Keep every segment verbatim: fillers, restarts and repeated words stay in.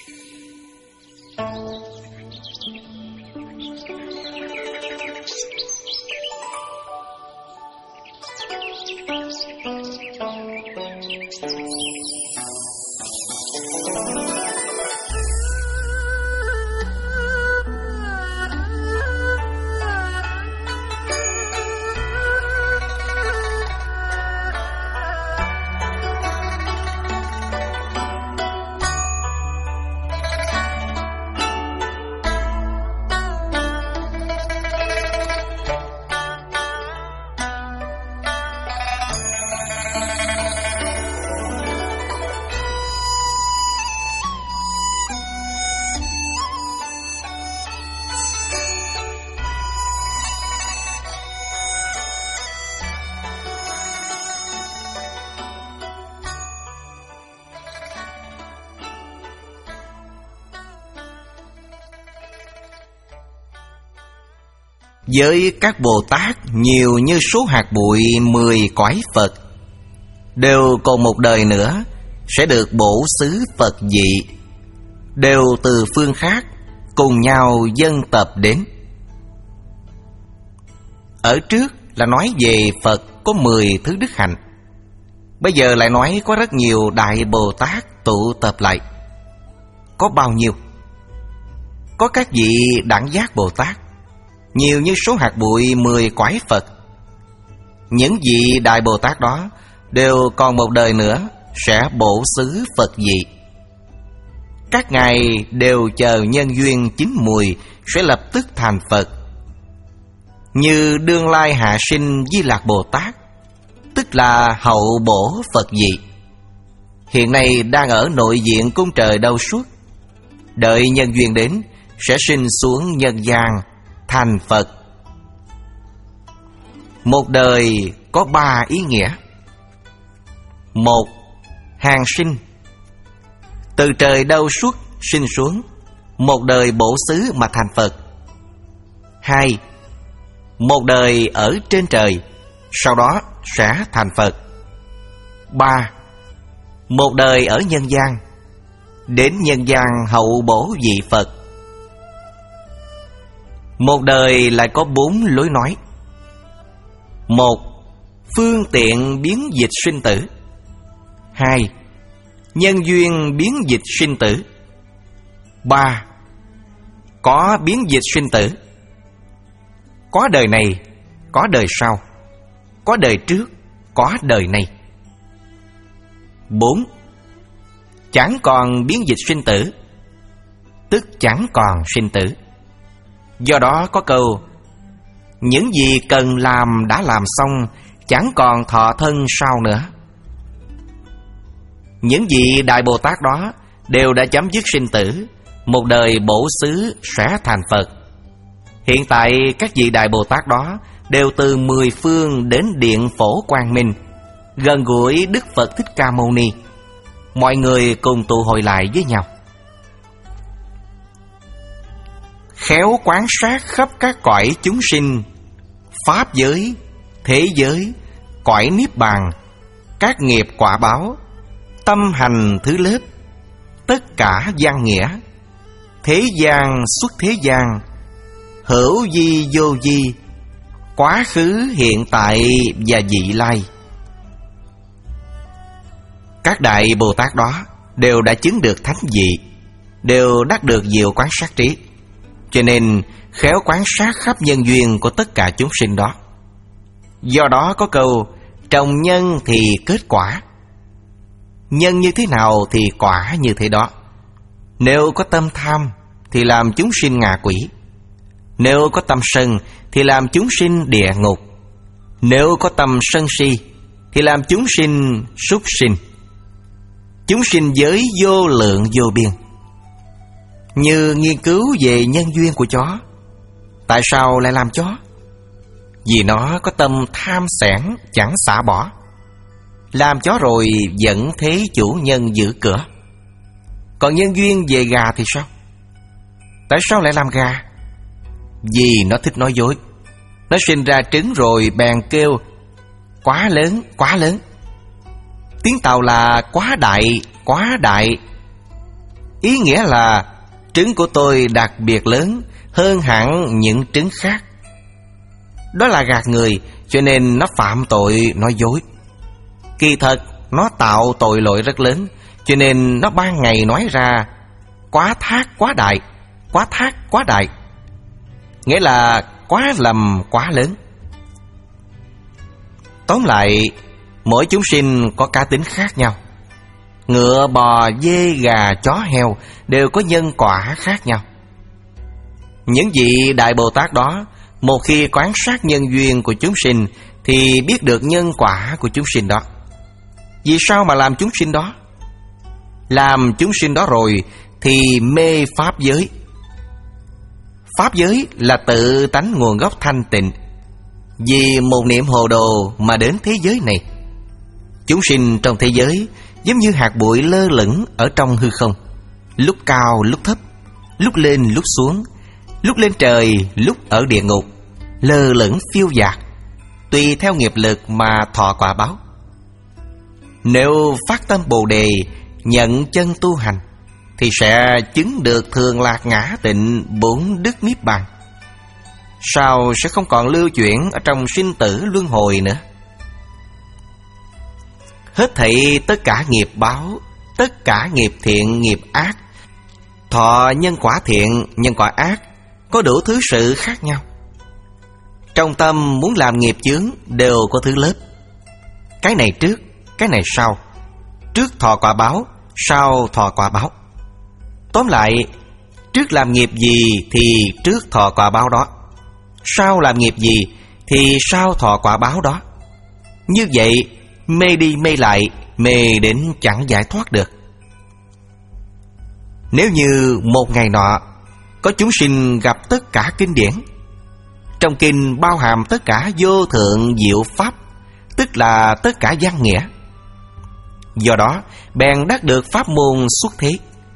Với các Bồ Tát nhiều như số hạt bụi mười cõi Phật, đều còn một đời nữa sẽ được bổ xứ Phật vị, đều từ phương khác cùng nhau dân tập đến. Ở trước là nói về Phật có mười thứ đức hạnh, bây giờ lại nói có rất nhiều Đại Bồ Tát tụ tập lại. Có bao nhiêu? Có các vị đẳng giác Bồ Tát nhiều như số hạt bụi mười cõi Phật. Những vị Đại Bồ Tát đó đều còn một đời nữa sẽ bổ xứ Phật vị. Các ngài đều chờ nhân duyên chín mùi sẽ lập tức thành Phật. Như đương lai hạ sinh Di Lạc Bồ Tát, tức là hậu bổ Phật vị, hiện nay đang ở nội diện cung trời Đâu Suốt. Đợi nhân duyên đến sẽ sinh xuống nhân gian thành Phật. Một đời có ba ý nghĩa. Một, hàng sinh, từ trời Đâu Suốt sinh xuống, một đời bổ xứ mà thành Phật. Hai, một đời ở trên trời, sau đó sẽ thành Phật. Ba, một đời ở nhân gian, đến nhân gian hậu bổ vị Phật. Một đời lại có bốn lối nói. Một, phương tiện biến dịch sinh tử. Hai, nhân duyên biến dịch sinh tử. Ba, có biến dịch sinh tử. Có đời này, có đời sau, có đời trước, có đời này. Bốn, chẳng còn biến dịch sinh tử, tức chẳng còn sinh tử. Do đó có câu: những gì cần làm đã làm xong, chẳng còn thọ thân sau nữa. Những vị Đại Bồ Tát đó đều đã chấm dứt sinh tử, một đời bổ xứ sẽ thành Phật. Hiện tại các vị Đại Bồ Tát đó đều từ mười phương đến Điện Phổ Quang Minh, gần gũi Đức Phật Thích Ca Mâu Ni. Mọi người cùng tụ hội lại với nhau, khéo quán sát khắp các cõi chúng sinh, pháp giới, thế giới, cõi niết bàn, các nghiệp quả báo, tâm hành thứ lớp, tất cả văn nghĩa, thế gian xuất thế gian, hữu vi vô vi, quá khứ hiện tại và vị lai. Các Đại Bồ Tát đó đều đã chứng được thánh vị, đều đắc được diệu quán sát trí, cho nên khéo quán sát khắp nhân duyên của tất cả chúng sinh đó. Do đó có câu: trồng nhân thì kết quả. Nhân như thế nào thì quả như thế đó. Nếu có tâm tham thì làm chúng sinh ngạ quỷ, nếu có tâm sân thì làm chúng sinh địa ngục, nếu có tâm sân si thì làm chúng sinh súc sinh. Chúng sinh giới vô lượng vô biên. Như nghiên cứu về nhân duyên của chó, tại sao lại làm chó? Vì nó có tâm tham xẻn chẳng xả bỏ. Làm chó rồi vẫn thế chủ nhân giữ cửa. Còn nhân duyên về gà thì sao? Tại sao lại làm gà? Vì nó thích nói dối. Nó sinh ra trứng rồi bèn kêu quá lớn, quá lớn. Tiếng Tàu là quá đại, quá đại. Ý nghĩa là trứng của tôi đặc biệt lớn hơn hẳn những trứng khác. Đó là gạt người, cho nên nó phạm tội nói dối. Kỳ thật nó tạo tội lỗi rất lớn, cho nên nó ban ngày nói ra quá thác quá đại, quá thác quá đại, nghĩa là quá lầm quá lớn. Tóm lại, mỗi chúng sinh có cá tính khác nhau. Ngựa, bò, dê, gà, chó, heo đều có nhân quả khác nhau. Những vị Đại Bồ Tát đó, một khi quan sát nhân duyên của chúng sinh thì biết được nhân quả của chúng sinh đó. Vì sao mà làm chúng sinh đó? Làm chúng sinh đó rồi thì mê pháp giới. Pháp giới là tự tánh nguồn gốc thanh tịnh. Vì một niệm hồ đồ mà đến thế giới này. Chúng sinh trong thế giới giống như hạt bụi lơ lửng ở trong hư không, lúc cao lúc thấp, lúc lên lúc xuống, lúc lên trời lúc ở địa ngục, lơ lửng phiêu dạt, tùy theo nghiệp lực mà thọ quả báo. Nếu phát tâm Bồ Đề, nhận chân tu hành thì sẽ chứng được thường lạc ngã tịnh bốn đức niết bàn. Sao sẽ không còn lưu chuyển ở trong sinh tử luân hồi nữa? Hết thảy tất cả nghiệp báo, tất cả nghiệp thiện nghiệp ác, thọ nhân quả thiện, nhân quả ác, có đủ thứ sự khác nhau. Trong tâm muốn làm nghiệp chướng đều có thứ lớp. Cái này trước, cái này sau. Trước thọ quả báo, sau thọ quả báo. Tóm lại, trước làm nghiệp gì thì trước thọ quả báo đó, sau làm nghiệp gì thì sau thọ quả báo đó. Như vậy mê đi mê lại, mê đến chẳng giải thoát được. Nếu như một ngày nọ có chúng sinh gặp tất cả kinh điển, trong kinh bao hàm tất cả vô thượng diệu pháp, tức là tất cả văn nghĩa. Do đó bèn đắc được pháp môn xuất thế.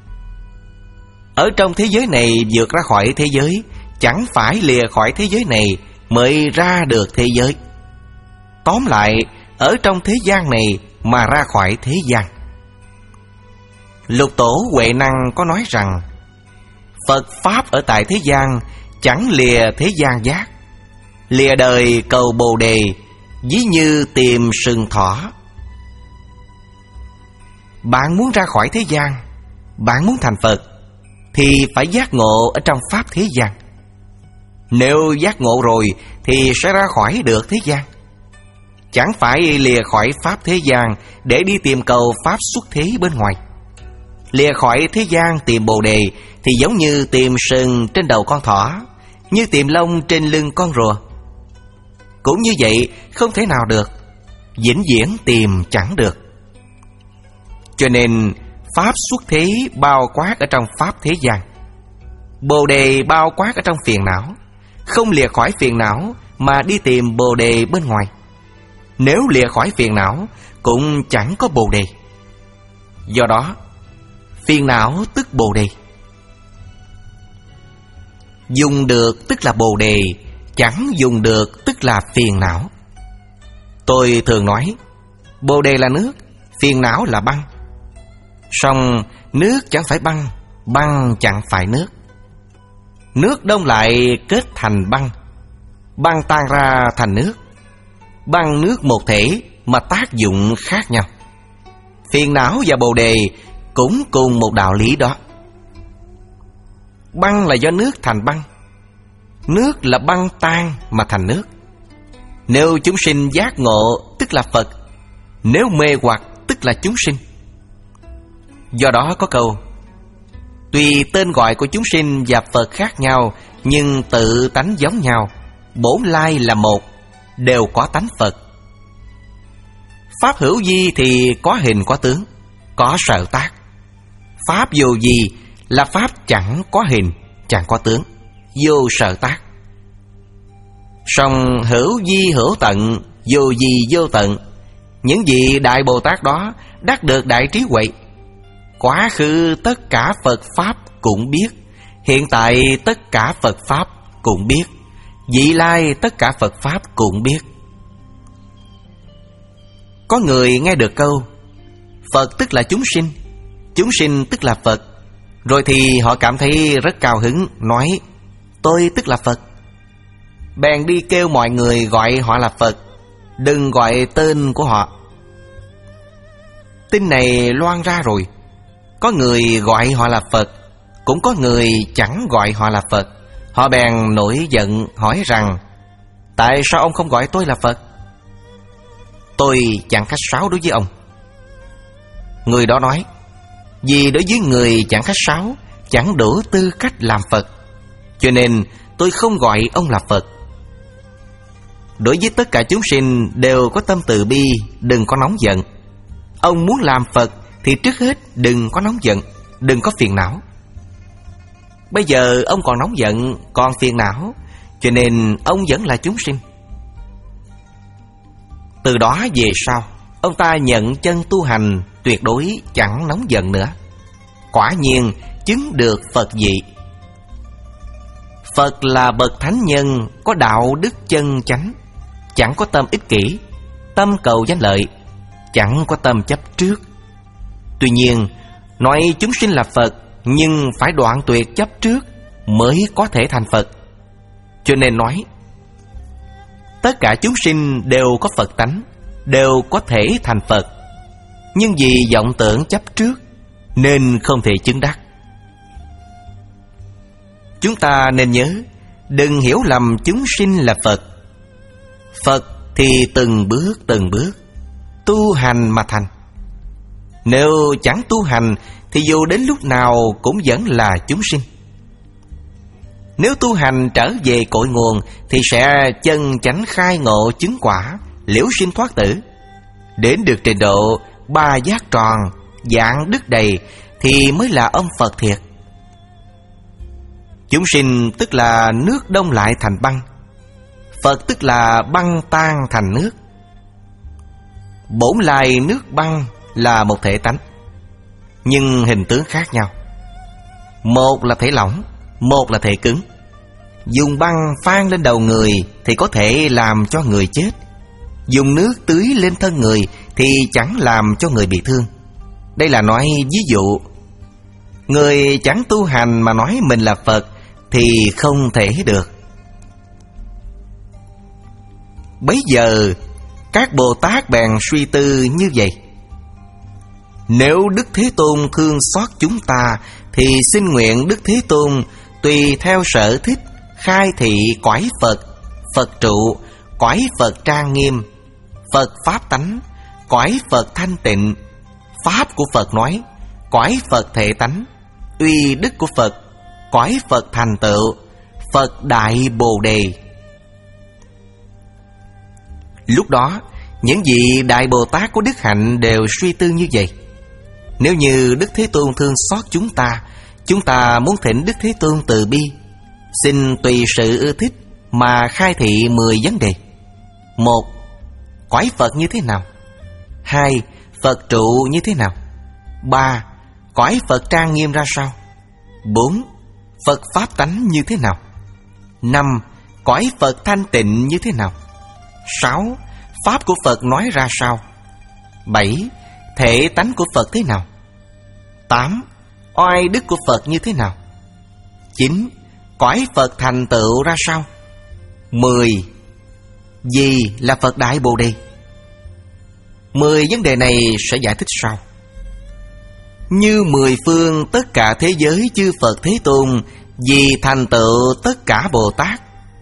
Ở trong thế giới này vượt ra khỏi thế giới, chẳng phải lìa khỏi thế giới này mới ra được thế giới. Tóm lại, ở trong thế gian này mà ra khỏi thế gian. Lục Tổ Huệ Năng có nói rằng, Phật Pháp ở tại thế gian chẳng lìa thế gian giác. Lìa đời cầu Bồ Đề, ví như tìm sừng thỏ. Bạn muốn ra khỏi thế gian, bạn muốn thành Phật, thì phải giác ngộ ở trong Pháp thế gian. Nếu giác ngộ rồi thì sẽ ra khỏi được thế gian. Chẳng phải lìa khỏi Pháp thế gian để đi tìm cầu Pháp xuất thế bên ngoài. Lìa khỏi thế gian tìm Bồ Đề thì giống như tìm sừng trên đầu con thỏ, như tìm lông trên lưng con rùa. Cũng như vậy không thể nào được, vĩnh viễn tìm chẳng được. Cho nên Pháp xuất thế bao quát ở trong Pháp thế gian, Bồ Đề bao quát ở trong phiền não. Không lìa khỏi phiền não mà đi tìm Bồ Đề bên ngoài. Nếu lìa khỏi phiền não cũng chẳng có Bồ Đề. Do đó phiền não tức Bồ Đề. Dùng được tức là Bồ Đề, chẳng dùng được tức là phiền não. Tôi thường nói, Bồ Đề là nước, phiền não là băng. Song nước chẳng phải băng, băng chẳng phải nước. Nước đông lại kết thành băng, băng tan ra thành nước. Băng nước một thể mà tác dụng khác nhau. Phiền não và Bồ Đề cũng cùng một đạo lý đó. Băng là do nước thành băng, nước là băng tan mà thành nước. Nếu chúng sinh giác ngộ tức là Phật, nếu mê hoặc tức là chúng sinh. Do đó có câu, tuy tên gọi của chúng sinh và Phật khác nhau, nhưng tự tánh giống nhau, bổn lai là một, đều có tánh Phật. Pháp hữu vi thì có hình có tướng, có sở tác. Pháp vô vi là pháp chẳng có hình, chẳng có tướng, vô sở tác. Song hữu vi hữu tận, vô vi vô tận. Những vị Đại Bồ Tát đó đắc được đại trí huệ. Quá khứ tất cả Phật Pháp cũng biết, hiện tại tất cả Phật Pháp cũng biết, vị lai tất cả Phật Pháp cũng biết. Có người nghe được câu Phật tức là chúng sinh, chúng sinh tức là Phật, Rồi thì họ cảm thấy rất cao hứng, nói tôi tức là Phật. Bèn đi kêu mọi người gọi họ là Phật, đừng gọi tên của họ. Tin này loan ra rồi, có người gọi họ là Phật, cũng có người chẳng gọi họ là Phật. Họ bèn nổi giận hỏi rằng: tại sao ông không gọi tôi là Phật? Tôi chẳng khách sáo đối với ông. Người đó nói: vì đối với người chẳng khách sáo, chẳng đủ tư cách làm Phật, cho nên tôi không gọi ông là Phật. Đối với tất cả chúng sinh đều có tâm từ bi, đừng có nóng giận. Ông muốn làm Phật thì trước hết đừng có nóng giận, đừng có phiền não. Bây giờ ông còn nóng giận, còn phiền não, cho nên ông vẫn là chúng sinh. Từ đó về sau, ông ta nhận chân tu hành, tuyệt đối chẳng nóng giận nữa. Quả nhiên chứng được Phật vị. Phật là bậc thánh nhân, có đạo đức chân chánh, chẳng có tâm ích kỷ, tâm cầu danh lợi, chẳng có tâm chấp trước. Tuy nhiên, nói chúng sinh là Phật, nhưng phải đoạn tuyệt chấp trước mới có thể thành Phật. Cho nên nói, tất cả chúng sinh đều có Phật tánh, đều có thể thành Phật, nhưng vì vọng tưởng chấp trước nên không thể chứng đắc. Chúng ta nên nhớ, đừng hiểu lầm chúng sinh là Phật. Phật thì từng bước từng bước tu hành mà thành. Nếu chẳng tu hành thì dù đến lúc nào cũng vẫn là chúng sinh. Nếu tu hành trở về cội nguồn thì sẽ chân chánh khai ngộ chứng quả, liễu sinh thoát tử. Đến được trình độ ba giác tròn, dạng đức đầy thì mới là ông Phật thiệt. Chúng sinh tức là nước đông lại thành băng, Phật tức là băng tan thành nước. Bổn lai nước băng là một thể tánh, nhưng hình tướng khác nhau. Một là thể lỏng, một là thể cứng. Dùng băng phan lên đầu người thì có thể làm cho người chết. Dùng nước tưới lên thân người thì chẳng làm cho người bị thương. Đây là nói ví dụ. Người chẳng tu hành mà nói mình là Phật thì không thể được. Bấy giờ các Bồ Tát bèn suy tư như vậy: nếu Đức Thế Tôn thương xót chúng ta thì xin nguyện Đức Thế Tôn tùy theo sở thích khai thị cõi Phật, Phật trụ, cõi Phật trang nghiêm, Phật pháp tánh, cõi Phật thanh tịnh, pháp của Phật nói, cõi Phật thể tánh, uy đức của Phật, cõi Phật thành tựu, Phật đại Bồ đề. Lúc đó, những vị đại Bồ Tát có đức hạnh đều suy tư như vậy: nếu như Đức Thế Tôn thương xót chúng ta, chúng ta muốn thỉnh Đức Thế Tôn từ bi, xin tùy sự ưa thích mà khai thị mười vấn đề. Một, cõi Phật như thế nào? Hai, Phật trụ như thế nào? Ba, cõi Phật trang nghiêm ra sao? Bốn, Phật pháp tánh như thế nào? Năm, cõi Phật thanh tịnh như thế nào? Sáu, pháp của Phật nói ra sao? Bảy, thể tánh của Phật thế nào? Tám, oai đức của Phật như thế nào? Chín, cõi Phật thành tựu ra sao? Mười, gì là Phật đại Bồ đề? Mười vấn đề này sẽ giải thích sau. Như mười phương tất cả thế giới chư Phật Thế Tôn vì thành tựu tất cả Bồ Tát,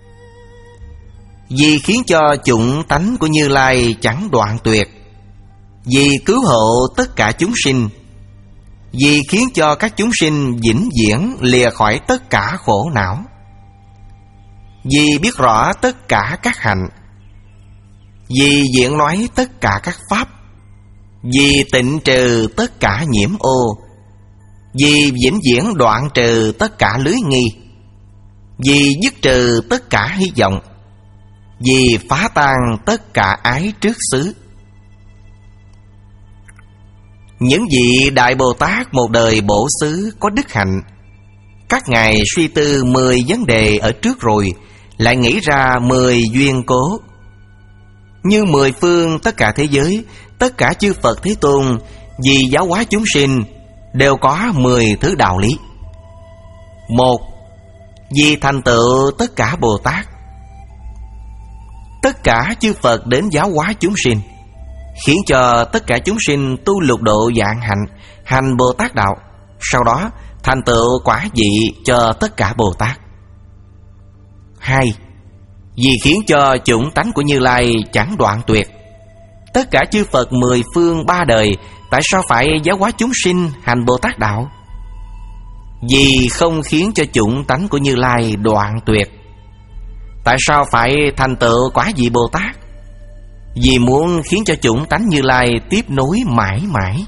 vì khiến cho chủng tánh của Như Lai chẳng đoạn tuyệt, vì cứu hộ tất cả chúng sinh, vì khiến cho các chúng sinh vĩnh viễn lìa khỏi tất cả khổ não, vì biết rõ tất cả các hạnh, vì diễn nói tất cả các pháp, vì tịnh trừ tất cả nhiễm ô, vì vĩnh viễn đoạn trừ tất cả lưới nghi, vì dứt trừ tất cả hy vọng, vì phá tan tất cả ái trước xứ. Những vị đại Bồ Tát một đời bổ xứ có đức hạnh, các ngài suy tư mười vấn đề ở trước rồi, lại nghĩ ra mười duyên cố. Như mười phương tất cả thế giới, tất cả chư Phật Thế Tôn vì giáo hóa chúng sinh đều có mười thứ đạo lý. Một, vì thành tựu tất cả Bồ Tát. Tất cả chư Phật đến giáo hóa chúng sinh, khiến cho tất cả chúng sinh tu lục độ vạn hạnh, hành Bồ Tát đạo, sau đó thành tựu quả vị cho tất cả Bồ Tát. Hai, vì khiến cho chủng tánh của Như Lai chẳng đoạn tuyệt. Tất cả chư Phật mười phương ba đời, tại sao phải giáo hóa chúng sinh hành Bồ Tát đạo? Vì không khiến cho chủng tánh của Như Lai đoạn tuyệt. Tại sao phải thành tựu quả vị Bồ Tát? Vì muốn khiến cho chủng tánh Như Lai tiếp nối mãi mãi.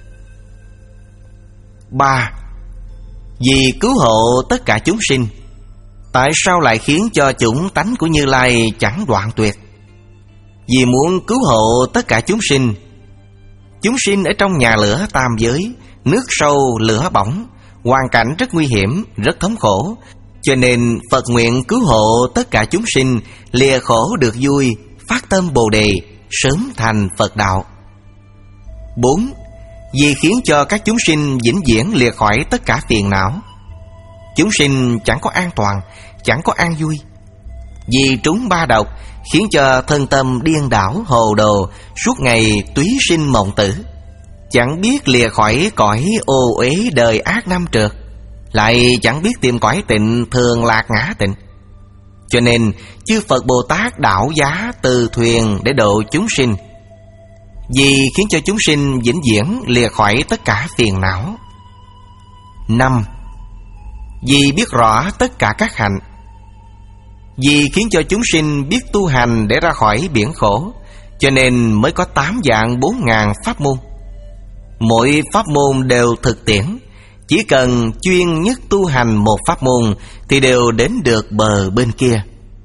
Ba, vì cứu hộ tất cả chúng sinh. Tại sao lại khiến cho chủng tánh của Như Lai chẳng đoạn tuyệt? Vì muốn cứu hộ tất cả chúng sinh. Chúng sinh ở trong nhà lửa tam giới, nước sâu lửa bỏng, hoàn cảnh rất nguy hiểm, rất thống khổ. Cho nên Phật nguyện cứu hộ tất cả chúng sinh lìa khổ được vui, phát tâm Bồ Đề, sớm thành Phật đạo. Bốn, vì khiến cho các chúng sinh vĩnh viễn lìa khỏi tất cả phiền não. Chúng sinh chẳng có an toàn, chẳng có an vui. Vì trúng ba độc, khiến cho thân tâm điên đảo hồ đồ, suốt ngày túy sinh mộng tử, chẳng biết lìa khỏi cõi ô uế đời ác năm trượt, lại chẳng biết tìm cõi tịnh thường lạc ngã tịnh. Cho nên chư Phật Bồ Tát đảo giá từ thuyền để độ chúng sinh, vì khiến cho chúng sinh vĩnh viễn lìa khỏi tất cả phiền não. Năm, vì biết rõ tất cả các hạnh. Vì khiến cho chúng sinh biết tu hành để ra khỏi biển khổ, cho nên mới có tám vạn bốn ngàn pháp môn. Mỗi pháp môn đều thực tiễn, chỉ cần chuyên nhất tu hành một pháp môn thì đều đến được bờ bên kia.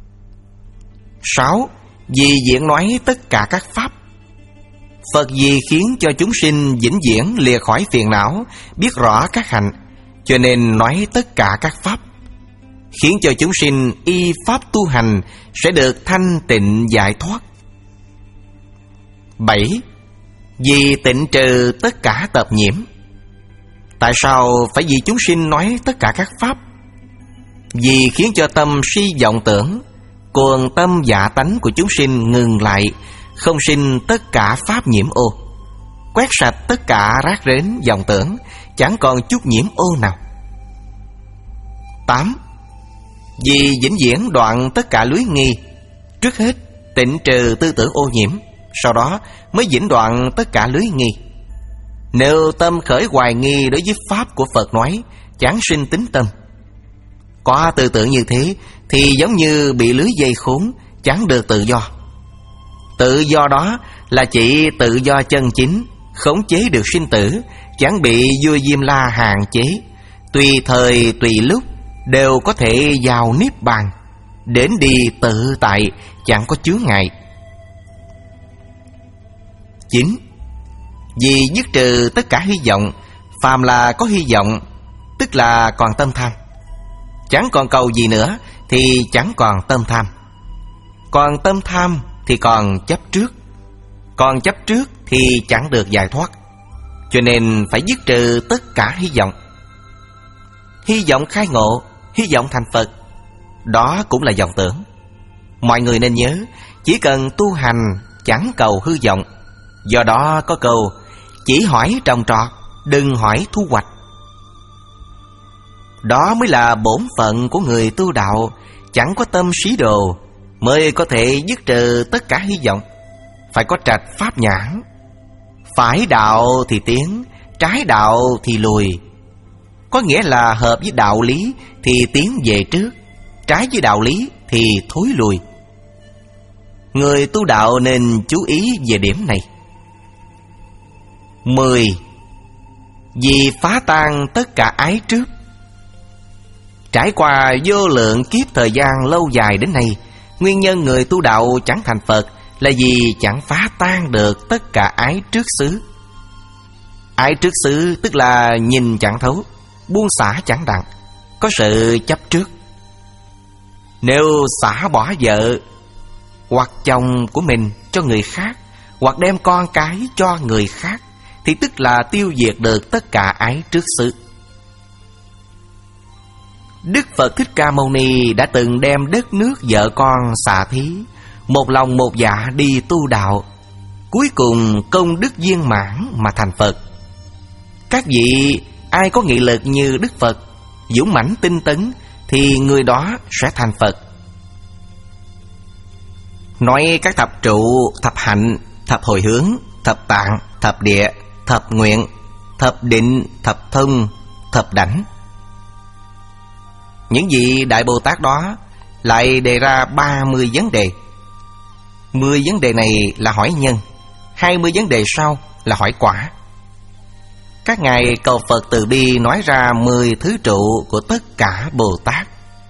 Sáu, vì diễn nói tất cả các pháp. Phật vì khiến cho chúng sinh vĩnh viễn lìa khỏi phiền não, biết rõ các hạnh, cho nên nói tất cả các pháp, khiến cho chúng sinh y pháp tu hành sẽ được thanh tịnh giải thoát. Bảy, vì tịnh trừ tất cả tập nhiễm. Tại sao phải vì chúng sinh nói tất cả các pháp? Vì khiến cho tâm si vọng tưởng, cuồng tâm dạ tánh của chúng sinh ngừng lại, không sinh tất cả pháp nhiễm ô, quét sạch tất cả rác rến vọng tưởng, chẳng còn chút nhiễm ô nào. Tám, vì vĩnh viễn đoạn tất cả lưới nghi. Trước hết tịnh trừ tư tưởng ô nhiễm, sau đó mới vĩnh đoạn tất cả lưới nghi. Nếu tâm khởi hoài nghi đối với pháp của Phật nói, chẳng sinh tín tâm. Có tư tưởng như thế thì giống như bị lưới dây khốn, chẳng được tự do. Tự do đó là chỉ tự do chân chính, khống chế được sinh tử, chẳng bị vua Diêm La hạn chế, tùy thời tùy lúc đều có thể vào niết bàn, đến đi tự tại, chẳng có chướng ngại. Chín, vì dứt trừ tất cả hy vọng. Phàm là có hy vọng, tức là còn tâm tham. Chẳng còn cầu gì nữa thì chẳng còn tâm tham. Còn tâm tham thì còn chấp trước. Còn chấp trước thì chẳng được giải thoát. Cho nên phải dứt trừ tất cả hy vọng. Hy vọng khai ngộ, hy vọng thành Phật, đó cũng là vọng tưởng. Mọi người nên nhớ, chỉ cần tu hành chẳng cầu hư vọng. Do đó có câu, chỉ hỏi trồng trọt, đừng hỏi thu hoạch. Đó mới là bổn phận của người tu đạo, chẳng có tâm sĩ đồ, mới có thể dứt trừ tất cả hy vọng. Phải có trạch pháp nhãn. Phải đạo thì tiến, trái đạo thì lùi. Có nghĩa là hợp với đạo lý thì tiến về trước, trái với đạo lý thì thối lùi. Người tu đạo nên chú ý về điểm này. Mười, vì phá tan tất cả ái trước. Trải qua vô lượng kiếp thời gian lâu dài đến nay, nguyên nhân người tu đạo chẳng thành Phật là vì chẳng phá tan được tất cả ái trước xứ. Ái trước xứ tức là nhìn chẳng thấu, buông xả chẳng đặng, có sự chấp trước. Nếu xả bỏ vợ hoặc chồng của mình cho người khác, hoặc đem con cái cho người khác, thì tức là tiêu diệt được tất cả ái trước xứ. Đức Phật Thích Ca Mâu Ni đã từng đem đất nước vợ con xả thí, một lòng một dạ đi tu đạo, cuối cùng công đức viên mãn mà thành Phật. Các vị ai có nghị lực như Đức Phật, dũng mãnh tinh tấn, thì người đó sẽ thành Phật. Nói các thập trụ, thập hạnh, thập hồi hướng, thập tạng, thập địa, thập nguyện, thập định, thập thông, thập đảnh. Những vị Đại Bồ Tát đó lại đề ra ba mươi vấn đề. Mười vấn đề này là hỏi nhân, hai mươi vấn đề sau là hỏi quả. Các ngài cầu Phật từ bi nói ra mười thứ trụ của tất cả Bồ Tát.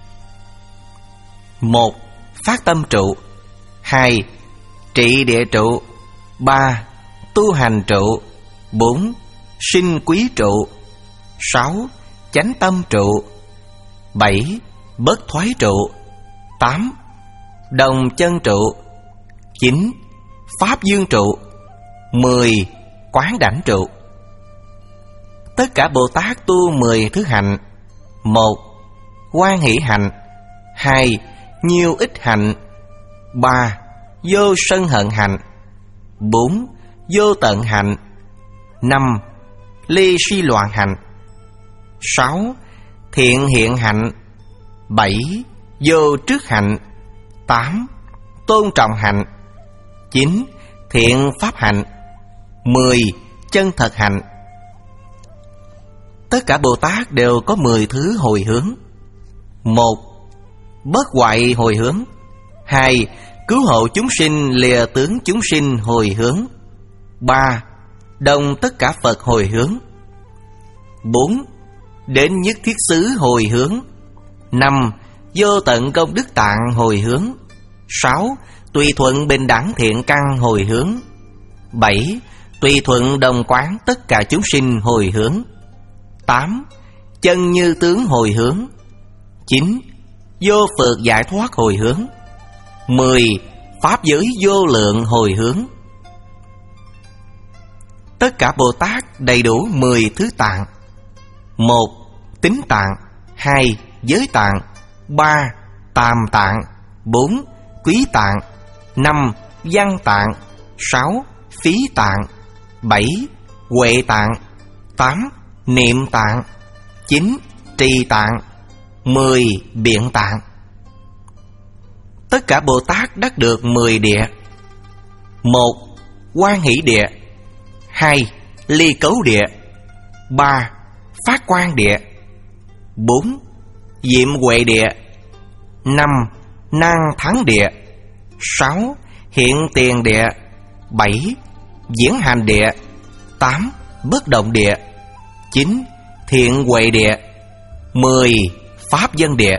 Một, phát tâm trụ. Hai, trị địa trụ. Ba, tu hành trụ. Bốn, sinh quý trụ. Sáu, chánh tâm trụ. Bảy, bất thoái trụ. Tám, đồng chân trụ. Chín, pháp dương trụ. Mười, quán đảnh trụ. Tất cả Bồ Tát tu mười thứ hạnh. Một, hoan hỷ hạnh. Hai, nhiêu ích hạnh. Ba, vô sân hận hạnh. Bốn, vô tận hạnh. Năm, ly si loạn hạnh. Sáu, thiện hiện hạnh. Bảy, vô trước hạnh. Tám, tôn trọng hạnh. Chín, thiện pháp hạnh. Mười, chân thật hạnh. Tất cả Bồ Tát đều có mười thứ hồi hướng. Một, bất hoại hồi hướng. Hai, cứu hộ chúng sinh lìa tướng chúng sinh hồi hướng. Ba, đồng tất cả Phật hồi hướng. Bốn, đến nhất thiết xứ hồi hướng. Năm, vô tận công đức tạng hồi hướng. Sáu, tùy thuận bình đẳng thiện căn hồi hướng. Bảy, tùy thuận đồng quán tất cả chúng sinh hồi hướng. Tám, chân như tướng hồi hướng. Chín, vô phượt giải thoát hồi hướng. Mười, pháp giới vô lượng hồi hướng. Tất cả Bồ Tát đầy đủ mười thứ tạng. Một, tín tạng. Hai, giới tạng. Ba, tam tạng. Bốn, quý tạng. Năm, văn tạng. Sáu, phí tạng. Bảy, huệ tạng. Tám, niệm tạng. Chín, trì tạng. Mười, biện tạng. Tất cả Bồ Tát đắc được mười địa. Một, hoan hỷ địa. Hai, ly cấu địa. Ba, phát quang địa. Bốn, diệm huệ địa. Năm, năng thắng địa. Sáu, hiện tiền địa. Bảy, diễn hành địa. Tám, bất động địa. Chín, thiện huệ địa. Mười, pháp dân địa.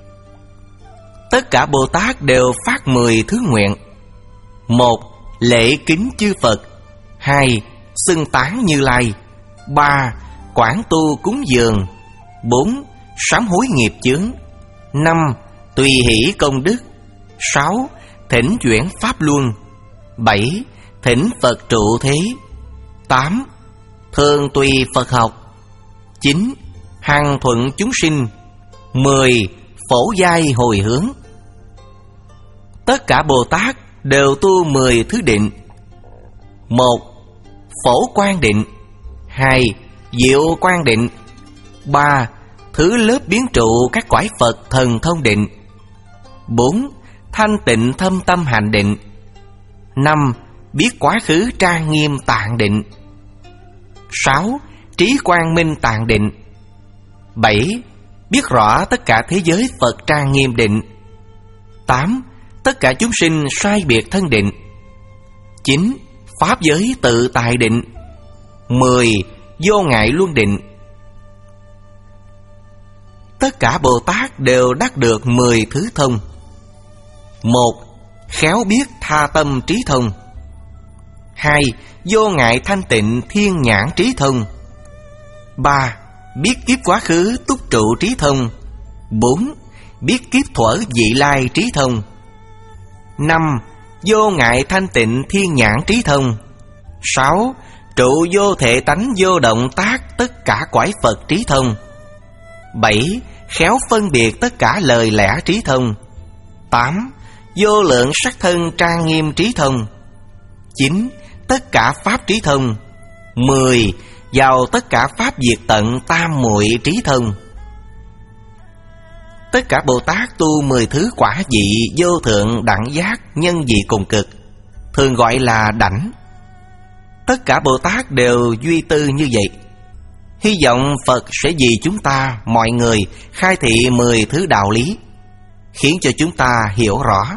Tất cả Bồ Tát đều phát mười thứ nguyện. Một, lễ kính chư Phật. Hai, xưng tán Như Lai. Ba, quảng tu cúng dường. Bốn, sám hối nghiệp chướng. Năm, tùy hỷ công đức. Sáu, thỉnh chuyển pháp luân. Bảy, thỉnh Phật trụ thế. Tám, thường tùy Phật học. Chín, hằng thuận chúng sinh. Mười, phổ giai hồi hướng. Tất cả Bồ Tát đều tu mười thứ định. Một, phổ quang định. Hai, diệu quang định. Ba, thứ lớp biến trụ các cõi Phật thần thông định. Bốn, thanh tịnh thâm tâm hành định. Năm, biết quá khứ trang nghiêm tạng định. Sáu, trí quang minh tạng định. Bảy, biết rõ tất cả thế giới Phật trang nghiêm định. Tám, tất cả chúng sinh sai biệt thân định. Chín, pháp giới tự tại định. Mười, vô ngại luân định. Tất cả Bồ Tát đều đắc được mười thứ thông. Một, khéo biết tha tâm trí thông. Hai, vô ngại thanh tịnh thiên nhãn trí thông. Ba, biết kiếp quá khứ túc trụ trí thông. Bốn, biết kiếp thuở vị lai trí thông. Năm, vô ngại thanh tịnh thiên nhãn trí thông. Sáu, trụ vô thể tánh vô động tác tất cả quải Phật trí thông. Bảy, khéo phân biệt tất cả lời lẽ trí thông. Tám. Vô lượng sắc thân trang nghiêm trí thông. Chín. Tất cả pháp trí thông. Mười. Vào tất cả pháp diệt tận tam muội trí thông. Tất cả Bồ Tát tu mười thứ quả vị vô thượng đẳng giác nhân vị cùng cực, thường gọi là đảnh. Tất cả Bồ Tát đều duy tư như vậy. Hy vọng Phật sẽ vì chúng ta mọi người khai thị mười thứ đạo lý, khiến cho chúng ta hiểu rõ.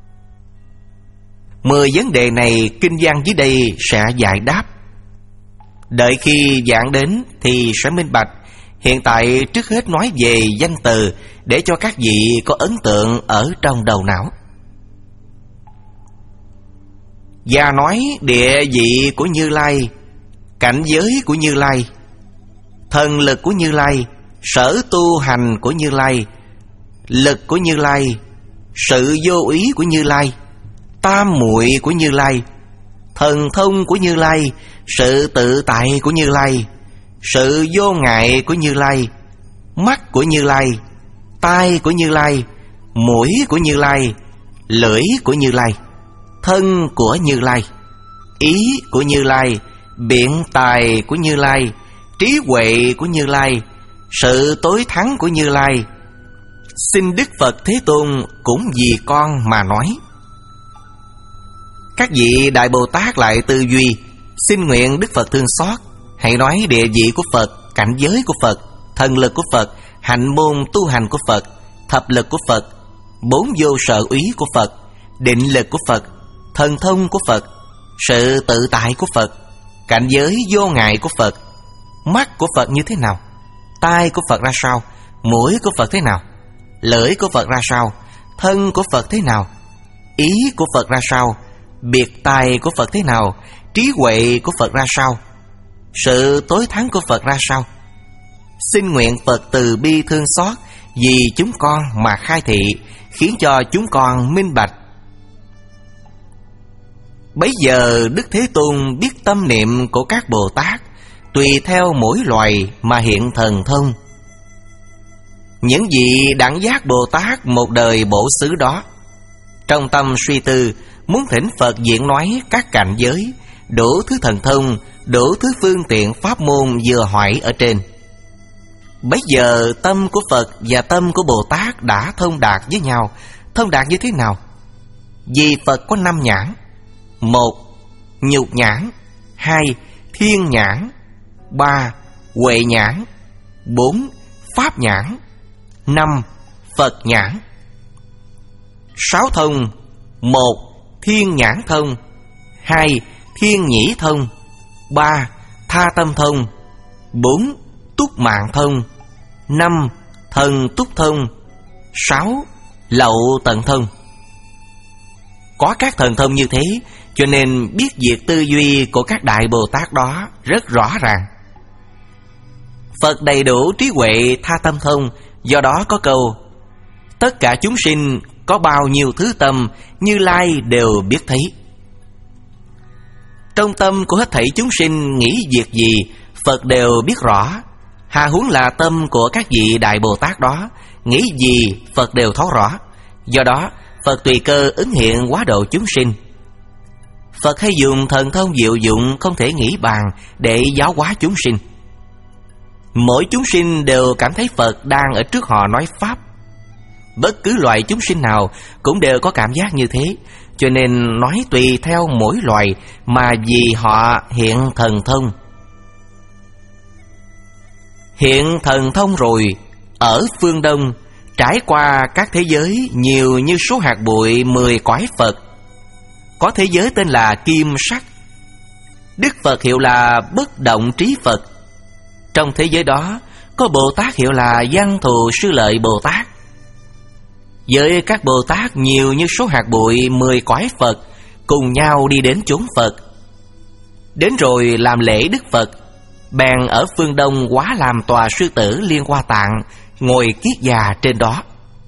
Mười vấn đề này kinh văn dưới đây sẽ giải đáp. Đợi khi giảng đến thì sẽ minh bạch. Hiện tại trước hết nói về danh từ để cho các vị có ấn tượng ở trong đầu não. Và nói địa vị của Như Lai, cảnh giới của Như Lai, thần lực của Như Lai, sở tu hành của Như Lai, lực của Như Lai, sự vô úy của Như Lai, tam muội của Như Lai, thần thông của Như Lai, sự tự tại của Như Lai, sự vô ngại của Như Lai, mắt của Như Lai, tai của Như Lai, mũi của Như Lai, lưỡi của Như Lai, thân của Như Lai, ý của Như Lai, biện tài của Như Lai, trí huệ của Như Lai, sự tối thắng của Như Lai. Xin Đức Phật Thế Tôn cũng vì con mà nói. Các vị Đại Bồ Tát lại tư duy, xin nguyện Đức Phật thương xót, hãy nói địa vị của Phật, cảnh giới của Phật, thần lực của Phật, hạnh môn tu hành của Phật, thập lực của Phật, bốn vô sở úy của Phật, định lực của Phật, thần thông của Phật, sự tự tại của Phật, cảnh giới vô ngại của Phật, mắt của Phật như thế nào, tai của Phật ra sao, mũi của Phật thế nào, lưỡi của Phật ra sao, thân của Phật thế nào, ý của Phật ra sao, biệt tài của Phật thế nào, trí huệ của Phật ra sao, sự tối thắng của Phật ra sao. Xin nguyện Phật từ bi thương xót vì chúng con mà khai thị, khiến cho chúng con minh bạch. Bấy giờ Đức Thế Tôn biết tâm niệm của các Bồ Tát, tùy theo mỗi loài mà hiện thần thông. Những vị đẳng giác Bồ Tát một đời bổ xứ đó, trong tâm suy tư, muốn thỉnh Phật diễn nói các cảnh giới, đủ thứ thần thông, đủ thứ phương tiện pháp môn vừa hỏi ở trên. Bấy giờ tâm của Phật và tâm của Bồ Tát đã thông đạt với nhau. Thông đạt như thế nào? Vì Phật có năm nhãn: một, nhục nhãn; hai, thiên nhãn; ba, huệ nhãn; bốn, pháp nhãn; năm, Phật nhãn. Sáu thông: một, thiên nhãn thông; hai, thiên nhĩ thông; ba, tha tâm thông; bốn, túc mạng thông; năm, thần túc thông; sáu, lậu tận thông. Có các thần thông như thế, cho nên biết việc tư duy của các Đại Bồ Tát đó rất rõ ràng. Phật đầy đủ trí huệ tha tâm thông, do đó có câu: tất cả chúng sinh có bao nhiêu thứ tâm, Như Lai đều biết thấy. Trong tâm của hết thảy chúng sinh nghĩ việc gì, Phật đều biết rõ. Hà huống là tâm của các vị Đại Bồ Tát đó, nghĩ gì Phật đều thấu rõ. Do đó Phật tùy cơ ứng hiện hóa độ chúng sinh. Phật hay dùng thần thông diệu dụng không thể nghĩ bàn để giáo hóa chúng sinh. Mỗi chúng sinh đều cảm thấy Phật đang ở trước họ nói Pháp. Bất cứ loại chúng sinh nào cũng đều có cảm giác như thế, cho nên nói tùy theo mỗi loài mà vì họ hiện thần thông. Hiện thần thông rồi, ở phương Đông, trải qua các thế giới nhiều như số hạt bụi mười cõi Phật. Có thế giới tên là Kim Sắc. Đức Phật hiệu là Bất Động Trí Phật. Trong thế giới đó có Bồ Tát hiệu là Văn Thù Sư Lợi Bồ Tát. Với các Bồ Tát nhiều như số hạt bụi mười cõi Phật, cùng nhau đi đến chốn Phật. Đến rồi làm lễ Đức Phật, bèn ở phương Đông hóa làm tòa sư tử Liên Hoa Tạng, ngồi kiết già trên đó.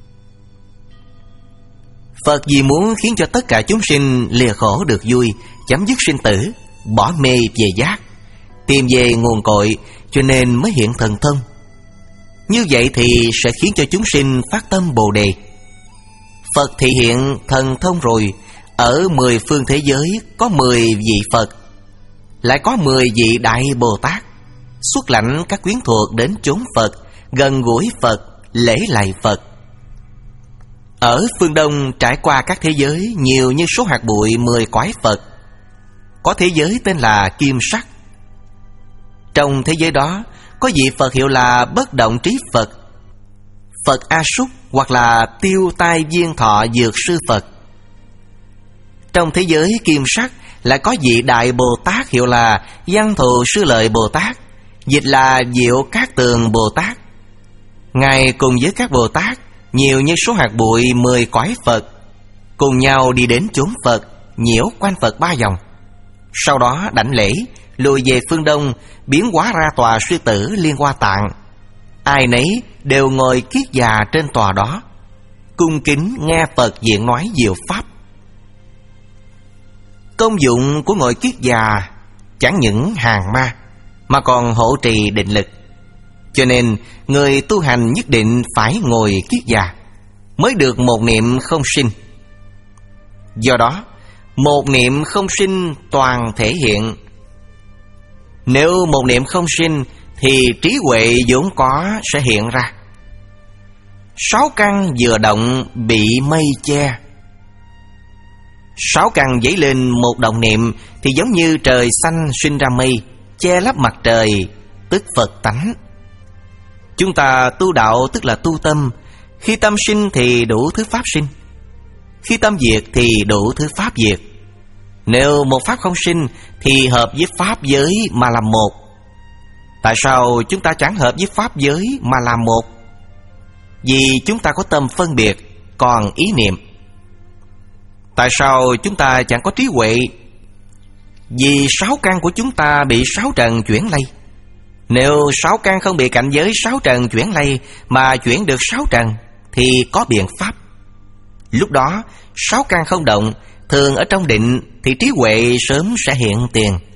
Phật vì muốn khiến cho tất cả chúng sinh lìa khổ được vui, chấm dứt sinh tử, bỏ mê về giác, tìm về nguồn cội, cho nên mới hiện thần thông. Như vậy thì sẽ khiến cho chúng sinh phát tâm Bồ Đề. Phật thị hiện thần thông rồi, ở mười phương thế giới có mười vị Phật, lại có mười vị Đại Bồ Tát, xuất lãnh các quyến thuộc đến chốn Phật, gần gũi Phật, lễ lạy Phật. Ở phương Đông trải qua các thế giới nhiều như số hạt bụi mười cõi Phật. Có thế giới tên là Kim Sắc. Trong thế giới đó có vị Phật hiệu là Bất Động Trí Phật, Phật A Súc, hoặc là Tiêu Tai Viên Thọ Dược Sư Phật. Trong thế giới Kim Sắc lại có vị Đại Bồ Tát hiệu là Văn Thù Sư Lợi Bồ Tát, dịch là Diệu Cát Tường Bồ Tát. Ngài cùng với các Bồ Tát nhiều như số hạt bụi mười cõi Phật, cùng nhau đi đến chốn Phật, nhiễu quanh Phật ba vòng. Sau đó đảnh lễ, lùi về phương Đông, biến hóa ra tòa sư tử Liên Hoa Tạng. Ai nấy đều ngồi kiết già trên tòa đó, cung kính nghe Phật diện nói diệu pháp. Công dụng của ngồi kiết già chẳng những hàng ma, mà còn hộ trì định lực. Cho nên người tu hành nhất định phải ngồi kiết già mới được một niệm không sinh. Do đó một niệm không sinh toàn thể hiện. Nếu một niệm không sinh thì trí huệ vốn có sẽ hiện ra. Sáu căn vừa động bị mây che. Sáu căn dấy lên một động niệm thì giống như trời xanh sinh ra mây, che lấp mặt trời, tức Phật tánh. Chúng ta tu đạo tức là tu tâm. Khi tâm sinh thì đủ thứ pháp sinh, khi tâm diệt thì đủ thứ pháp diệt. Nếu một pháp không sinh thì hợp với pháp giới mà làm một. Tại sao chúng ta chẳng hợp với pháp giới mà làm một? Vì chúng ta có tâm phân biệt, còn ý niệm. Tại sao chúng ta chẳng có trí huệ? Vì sáu căn của chúng ta bị sáu trần chuyển lây. Nếu sáu căn không bị cảnh giới sáu trần chuyển lây mà chuyển được sáu trần thì có biện pháp. Lúc đó sáu căn không động, thường ở trong định thì trí huệ sớm sẽ hiện tiền.